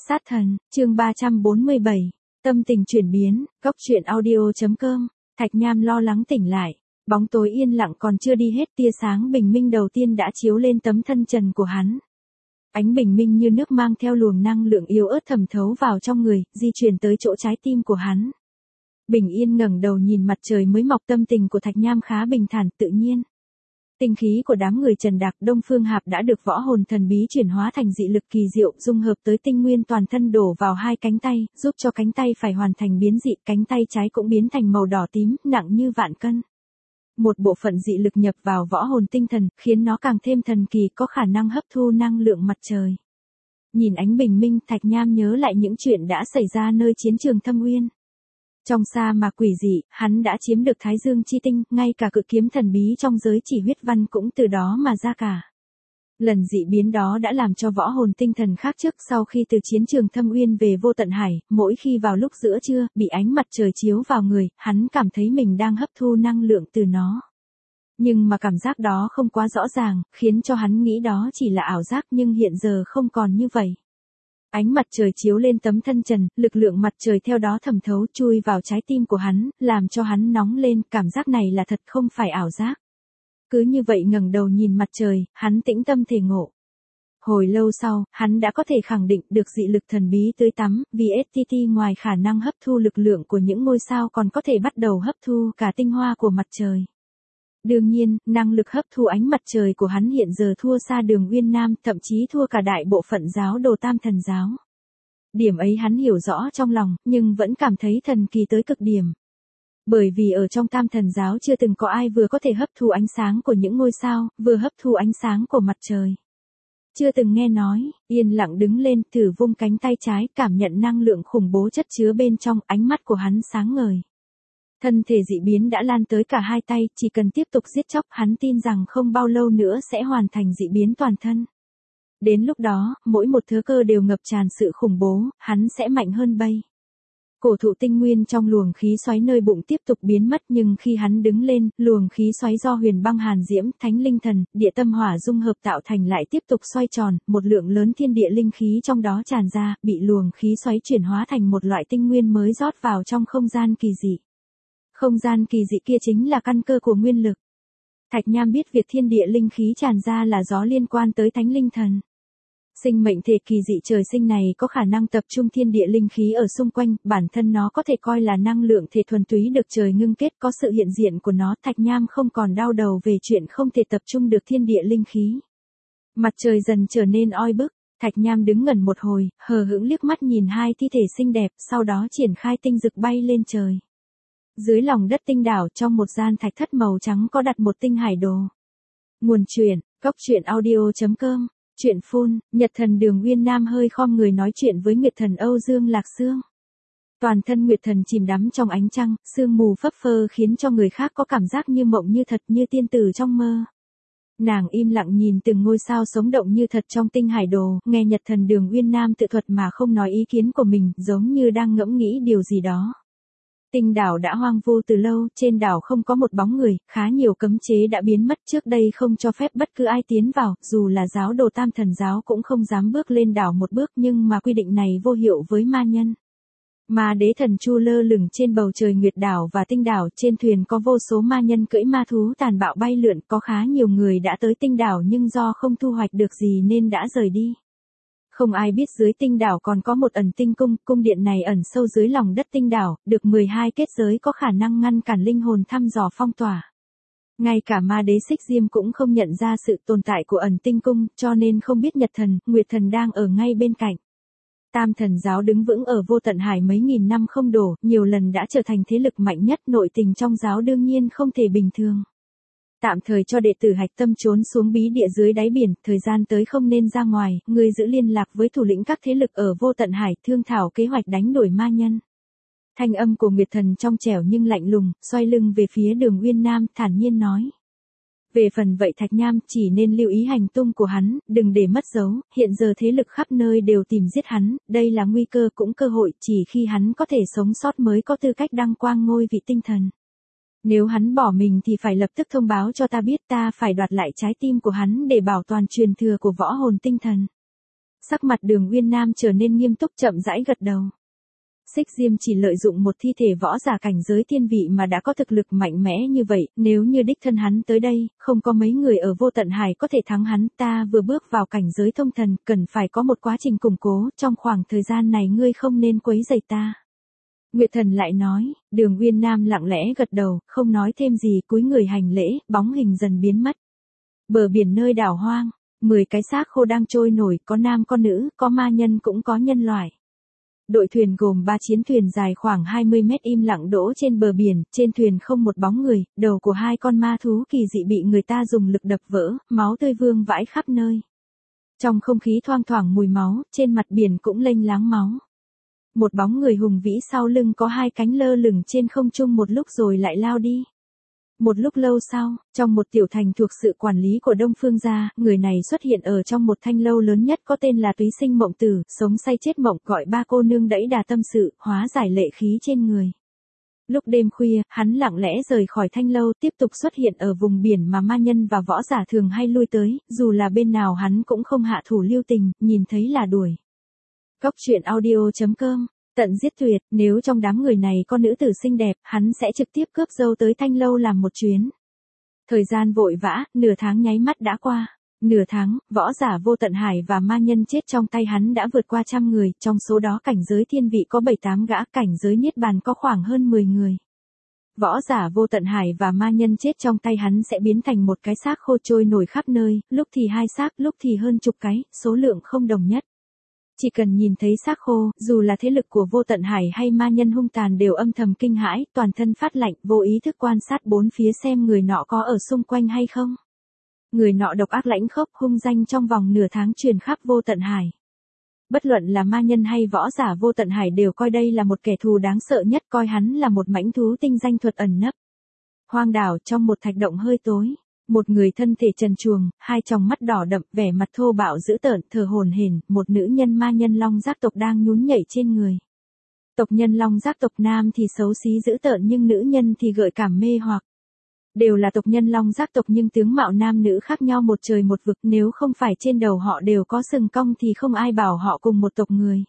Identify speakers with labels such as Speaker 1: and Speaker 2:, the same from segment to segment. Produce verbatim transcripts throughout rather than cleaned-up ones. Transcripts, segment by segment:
Speaker 1: Sát thần, chương ba trăm bốn mươi bảy, tâm tình chuyển biến, góc truyện audio chấm com, Thạch Nham lo lắng tỉnh lại, bóng tối yên lặng còn chưa đi hết, tia sáng bình minh đầu tiên đã chiếu lên tấm thân trần của hắn. Ánh bình minh như nước mang theo luồng năng lượng yếu ớt thẩm thấu vào trong người, di chuyển tới chỗ trái tim của hắn. Bình yên ngẩng đầu nhìn mặt trời mới mọc, tâm tình của Thạch Nham khá bình thản, tự nhiên. Tinh khí của đám người Trần Đạc, Đông Phương Hạp đã được võ hồn thần bí chuyển hóa thành dị lực kỳ diệu, dung hợp tới tinh nguyên toàn thân đổ vào hai cánh tay, giúp cho cánh tay phải hoàn thành biến dị, cánh tay trái cũng biến thành màu đỏ tím, nặng như vạn cân. Một bộ phận dị lực nhập vào võ hồn tinh thần, khiến nó càng thêm thần kỳ, có khả năng hấp thu năng lượng mặt trời. Nhìn ánh bình minh, Thạch Nham nhớ lại những chuyện đã xảy ra nơi chiến trường Thâm Uyên. Trong sa mạc quỷ dị, hắn đã chiếm được Thái Dương chi tinh, ngay cả cự kiếm thần bí trong giới chỉ huyết văn cũng từ đó mà ra cả. Lần dị biến đó đã làm cho võ hồn tinh thần khác trước, sau khi từ chiến trường Thâm Uyên về Vô Tận Hải, mỗi khi vào lúc giữa trưa, bị ánh mặt trời chiếu vào người, hắn cảm thấy mình đang hấp thu năng lượng từ nó. Nhưng mà cảm giác đó không quá rõ ràng, khiến cho hắn nghĩ đó chỉ là ảo giác, nhưng hiện giờ không còn như vậy. Ánh mặt trời chiếu lên tấm thân trần, lực lượng mặt trời theo đó thẩm thấu chui vào trái tim của hắn, làm cho hắn nóng lên, cảm giác này là thật không phải ảo giác. Cứ như vậy ngẩng đầu nhìn mặt trời, hắn tĩnh tâm thể ngộ. Hồi lâu sau, hắn đã có thể khẳng định được dị lực thần bí tưới tắm, vì ét tê tê ngoài khả năng hấp thu lực lượng của những ngôi sao còn có thể bắt đầu hấp thu cả tinh hoa của mặt trời. Đương nhiên, năng lực hấp thu ánh mặt trời của hắn hiện giờ thua xa Đường Uyên Nam, thậm chí thua cả đại bộ phận giáo đồ Tam Thần giáo. Điểm ấy hắn hiểu rõ trong lòng, nhưng vẫn cảm thấy thần kỳ tới cực điểm. Bởi vì ở trong Tam Thần giáo chưa từng có ai vừa có thể hấp thu ánh sáng của những ngôi sao, vừa hấp thu ánh sáng của mặt trời. Chưa từng nghe nói, yên lặng đứng lên, thử vung cánh tay trái, cảm nhận năng lượng khủng bố chất chứa bên trong, ánh mắt của hắn sáng ngời. Thân thể dị biến đã lan tới cả hai tay, chỉ cần tiếp tục giết chóc, hắn tin rằng không bao lâu nữa sẽ hoàn thành dị biến toàn thân. Đến lúc đó, mỗi một thứ cơ đều ngập tràn sự khủng bố, hắn sẽ mạnh hơn bay. Cổ thụ tinh nguyên trong luồng khí xoáy nơi bụng tiếp tục biến mất, nhưng khi hắn đứng lên, luồng khí xoáy do huyền băng hàn diễm, thánh linh thần, địa tâm hỏa dung hợp tạo thành lại tiếp tục xoay tròn, một lượng lớn thiên địa linh khí trong đó tràn ra, bị luồng khí xoáy chuyển hóa thành một loại tinh nguyên mới rót vào trong không gian kỳ dị. Không gian kỳ dị kia chính là căn cơ của nguyên lực. Thạch Nham biết việc thiên địa linh khí tràn ra là gió liên quan tới thánh linh thần. Sinh mệnh thể kỳ dị trời sinh này có khả năng tập trung thiên địa linh khí ở xung quanh, bản thân nó có thể coi là năng lượng thể thuần túy được trời ngưng kết, có sự hiện diện của nó, Thạch Nham không còn đau đầu về chuyện không thể tập trung được thiên địa linh khí. Mặt trời dần trở nên oi bức, Thạch Nham đứng ngẩn một hồi, hờ hững liếc mắt nhìn hai thi thể xinh đẹp, sau đó triển khai tinh dực bay lên trời. Dưới lòng đất tinh đảo, trong một gian thạch thất màu trắng có đặt một tinh hải đồ. Nguồn truyện, góc truyện audio chấm com, truyện phun, Nhật Thần Đường Uyên Nam hơi khom người nói chuyện với Nguyệt Thần Âu Dương Lạc Sương. Toàn thân Nguyệt Thần chìm đắm trong ánh trăng, sương mù phấp phơ khiến cho người khác có cảm giác như mộng như thật, như tiên tử trong mơ. Nàng im lặng nhìn từng ngôi sao sống động như thật trong tinh hải đồ, nghe Nhật Thần Đường Uyên Nam tự thuật mà không nói ý kiến của mình, giống như đang ngẫm nghĩ điều gì đó. Tinh đảo đã hoang vu từ lâu, trên đảo không có một bóng người, khá nhiều cấm chế đã biến mất, trước đây không cho phép bất cứ ai tiến vào, dù là giáo đồ Tam Thần giáo cũng không dám bước lên đảo một bước, nhưng mà quy định này vô hiệu với ma nhân. Ma đế thần Chu lơ lửng trên bầu trời Nguyệt đảo và tinh đảo, trên thuyền có vô số ma nhân cưỡi ma thú tàn bạo bay lượn, có khá nhiều người đã tới tinh đảo nhưng do không thu hoạch được gì nên đã rời đi. Không ai biết dưới tinh đảo còn có một ẩn tinh cung, cung điện này ẩn sâu dưới lòng đất tinh đảo, được mười hai kết giới có khả năng ngăn cản linh hồn thăm dò phong tỏa. Ngay cả ma đế Xích Diêm cũng không nhận ra sự tồn tại của ẩn tinh cung, cho nên không biết Nhật Thần, Nguyệt Thần đang ở ngay bên cạnh. Tam Thần giáo đứng vững ở Vô Tận Hải mấy nghìn năm không đổ, nhiều lần đã trở thành thế lực mạnh nhất, nội tình trong giáo đương nhiên không thể bình thường. Tạm thời cho đệ tử hạch tâm trốn xuống bí địa dưới đáy biển, thời gian tới không nên ra ngoài, ngươi giữ liên lạc với thủ lĩnh các thế lực ở Vô Tận Hải, thương thảo kế hoạch đánh đuổi ma nhân. Thanh âm của Nguyệt Thần trong trẻo nhưng lạnh lùng, xoay lưng về phía Đường Uyên Nam, thản nhiên nói. Về phần vậy Thạch Nham chỉ nên lưu ý hành tung của hắn, đừng để mất dấu, hiện giờ thế lực khắp nơi đều tìm giết hắn, đây là nguy cơ cũng cơ hội, chỉ khi hắn có thể sống sót mới có tư cách đăng quang ngôi vị tinh thần. Nếu hắn bỏ mình thì phải lập tức thông báo cho ta biết, ta phải đoạt lại trái tim của hắn để bảo toàn truyền thừa của võ hồn tinh thần. Sắc mặt Đường Uyên Nam trở nên nghiêm túc chậm rãi gật đầu. Xích Diêm chỉ lợi dụng một thi thể võ giả cảnh giới thiên vị mà đã có thực lực mạnh mẽ như vậy, nếu như đích thân hắn tới đây, không có mấy người ở Vô Tận Hải có thể thắng hắn, ta vừa bước vào cảnh giới thông thần, cần phải có một quá trình củng cố, trong khoảng thời gian này ngươi không nên quấy rầy ta. Nguyệt Thần lại nói, Đường Uyên Nam lặng lẽ gật đầu, không nói thêm gì, cúi người hành lễ, bóng hình dần biến mất. Bờ biển nơi đảo hoang, mười cái xác khô đang trôi nổi, có nam có nữ, có ma nhân cũng có nhân loại. Đội thuyền gồm ba chiến thuyền dài khoảng hai mươi mét im lặng đỗ trên bờ biển, trên thuyền không một bóng người, đầu của hai con ma thú kỳ dị bị người ta dùng lực đập vỡ, máu tươi vương vãi khắp nơi. Trong không khí thoang thoảng mùi máu, trên mặt biển cũng lênh láng máu. Một bóng người hùng vĩ sau lưng có hai cánh lơ lửng trên không trung một lúc rồi lại lao đi. Một lúc lâu sau, trong một tiểu thành thuộc sự quản lý của Đông Phương gia, người này xuất hiện ở trong một thanh lâu lớn nhất có tên là Túy Sinh Mộng Tử, sống say chết mộng, gọi ba cô nương đẫy đà tâm sự, hóa giải lệ khí trên người. Lúc đêm khuya, hắn lặng lẽ rời khỏi thanh lâu, tiếp tục xuất hiện ở vùng biển mà ma nhân và võ giả thường hay lui tới, dù là bên nào hắn cũng không hạ thủ lưu tình, nhìn thấy là đuổi. Góc truyện audio chấm com Tận giết tuyệt, nếu trong đám người này có nữ tử xinh đẹp, hắn sẽ trực tiếp cướp dâu tới thanh lâu làm một chuyến. Thời gian vội vã, nửa tháng nháy mắt đã qua. Nửa tháng, võ giả Vô Tận Hải và ma nhân chết trong tay hắn đã vượt qua trăm người, trong số đó cảnh giới thiên vị có bảy tám gã, cảnh giới niết bàn có khoảng hơn mười người. Võ giả Vô Tận Hải và ma nhân chết trong tay hắn sẽ biến thành một cái xác khô trôi nổi khắp nơi, lúc thì hai xác, lúc thì hơn chục cái, số lượng không đồng nhất. Chỉ cần nhìn thấy xác khô, dù là thế lực của Vô Tận Hải hay ma nhân hung tàn đều âm thầm kinh hãi, toàn thân phát lạnh, vô ý thức quan sát bốn phía xem người nọ có ở xung quanh hay không. Người nọ độc ác lãnh khốc, hung danh trong vòng nửa tháng truyền khắp Vô Tận Hải. Bất luận là ma nhân hay võ giả Vô Tận Hải đều coi đây là một kẻ thù đáng sợ nhất, coi hắn là một mãnh thú tinh danh thuật ẩn nấp. Hoang đảo trong một thạch động hơi tối. Một người thân thể trần truồng, hai tròng mắt đỏ đậm, vẻ mặt thô bạo dữ tợn, thở hổn hển, một nữ nhân ma nhân long giác tộc đang nhún nhảy trên người. Tộc nhân long giác tộc nam thì xấu xí dữ tợn nhưng nữ nhân thì gợi cảm mê hoặc. Đều là tộc nhân long giác tộc nhưng tướng mạo nam nữ khác nhau một trời một vực, nếu không phải trên đầu họ đều có sừng cong thì không ai bảo họ cùng một tộc người.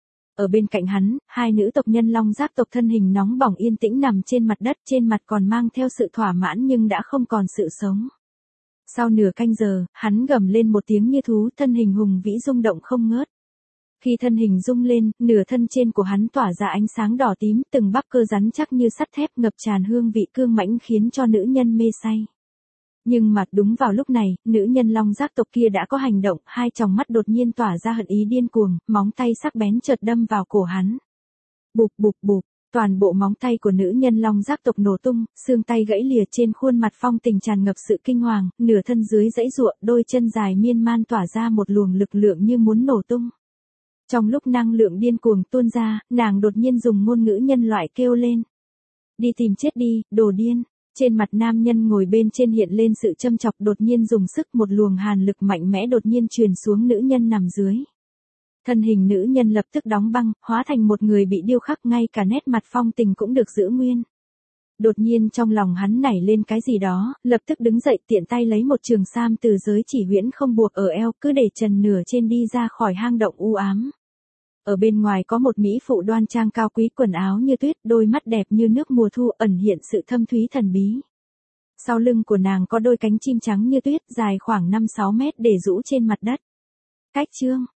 Speaker 1: Ở bên cạnh hắn, hai nữ tộc nhân long giác tộc thân hình nóng bỏng yên tĩnh nằm trên mặt đất, trên mặt còn mang theo sự thỏa mãn nhưng đã không còn sự sống. Sau nửa canh giờ, hắn gầm lên một tiếng như thú, thân hình hùng vĩ rung động không ngớt. Khi thân hình rung lên, nửa thân trên của hắn tỏa ra ánh sáng đỏ tím, từng bắp cơ rắn chắc như sắt thép ngập tràn hương vị cương mãnh khiến cho nữ nhân mê say. Nhưng mà đúng vào lúc này, nữ nhân long giác tộc kia đã có hành động, hai tròng mắt đột nhiên tỏa ra hận ý điên cuồng, móng tay sắc bén chợt đâm vào cổ hắn. Bụp bụp bụp, toàn bộ móng tay của nữ nhân long giác tộc nổ tung, xương tay gãy lìa, trên khuôn mặt phong tình tràn ngập sự kinh hoàng, nửa thân dưới giãy giụa, đôi chân dài miên man tỏa ra một luồng lực lượng như muốn nổ tung. Trong lúc năng lượng điên cuồng tuôn ra, nàng đột nhiên dùng ngôn ngữ nhân loại kêu lên. Đi tìm chết đi, đồ điên. Trên mặt nam nhân ngồi bên trên hiện lên sự châm chọc, đột nhiên dùng sức, một luồng hàn lực mạnh mẽ đột nhiên truyền xuống nữ nhân nằm dưới. Thân hình nữ nhân lập tức đóng băng, hóa thành một người bị điêu khắc, ngay cả nét mặt phong tình cũng được giữ nguyên. Đột nhiên trong lòng hắn nảy lên cái gì đó, lập tức đứng dậy tiện tay lấy một trường sam từ giới chỉ huyễn không buộc ở eo, cứ để trần nửa trên đi ra khỏi hang động u ám. Ở bên ngoài có một mỹ phụ đoan trang cao quý, quần áo như tuyết, đôi mắt đẹp như nước mùa thu, ẩn hiện sự thâm thúy thần bí. Sau lưng của nàng có đôi cánh chim trắng như tuyết, dài khoảng năm sáu mét để rũ trên mặt đất. Cách chương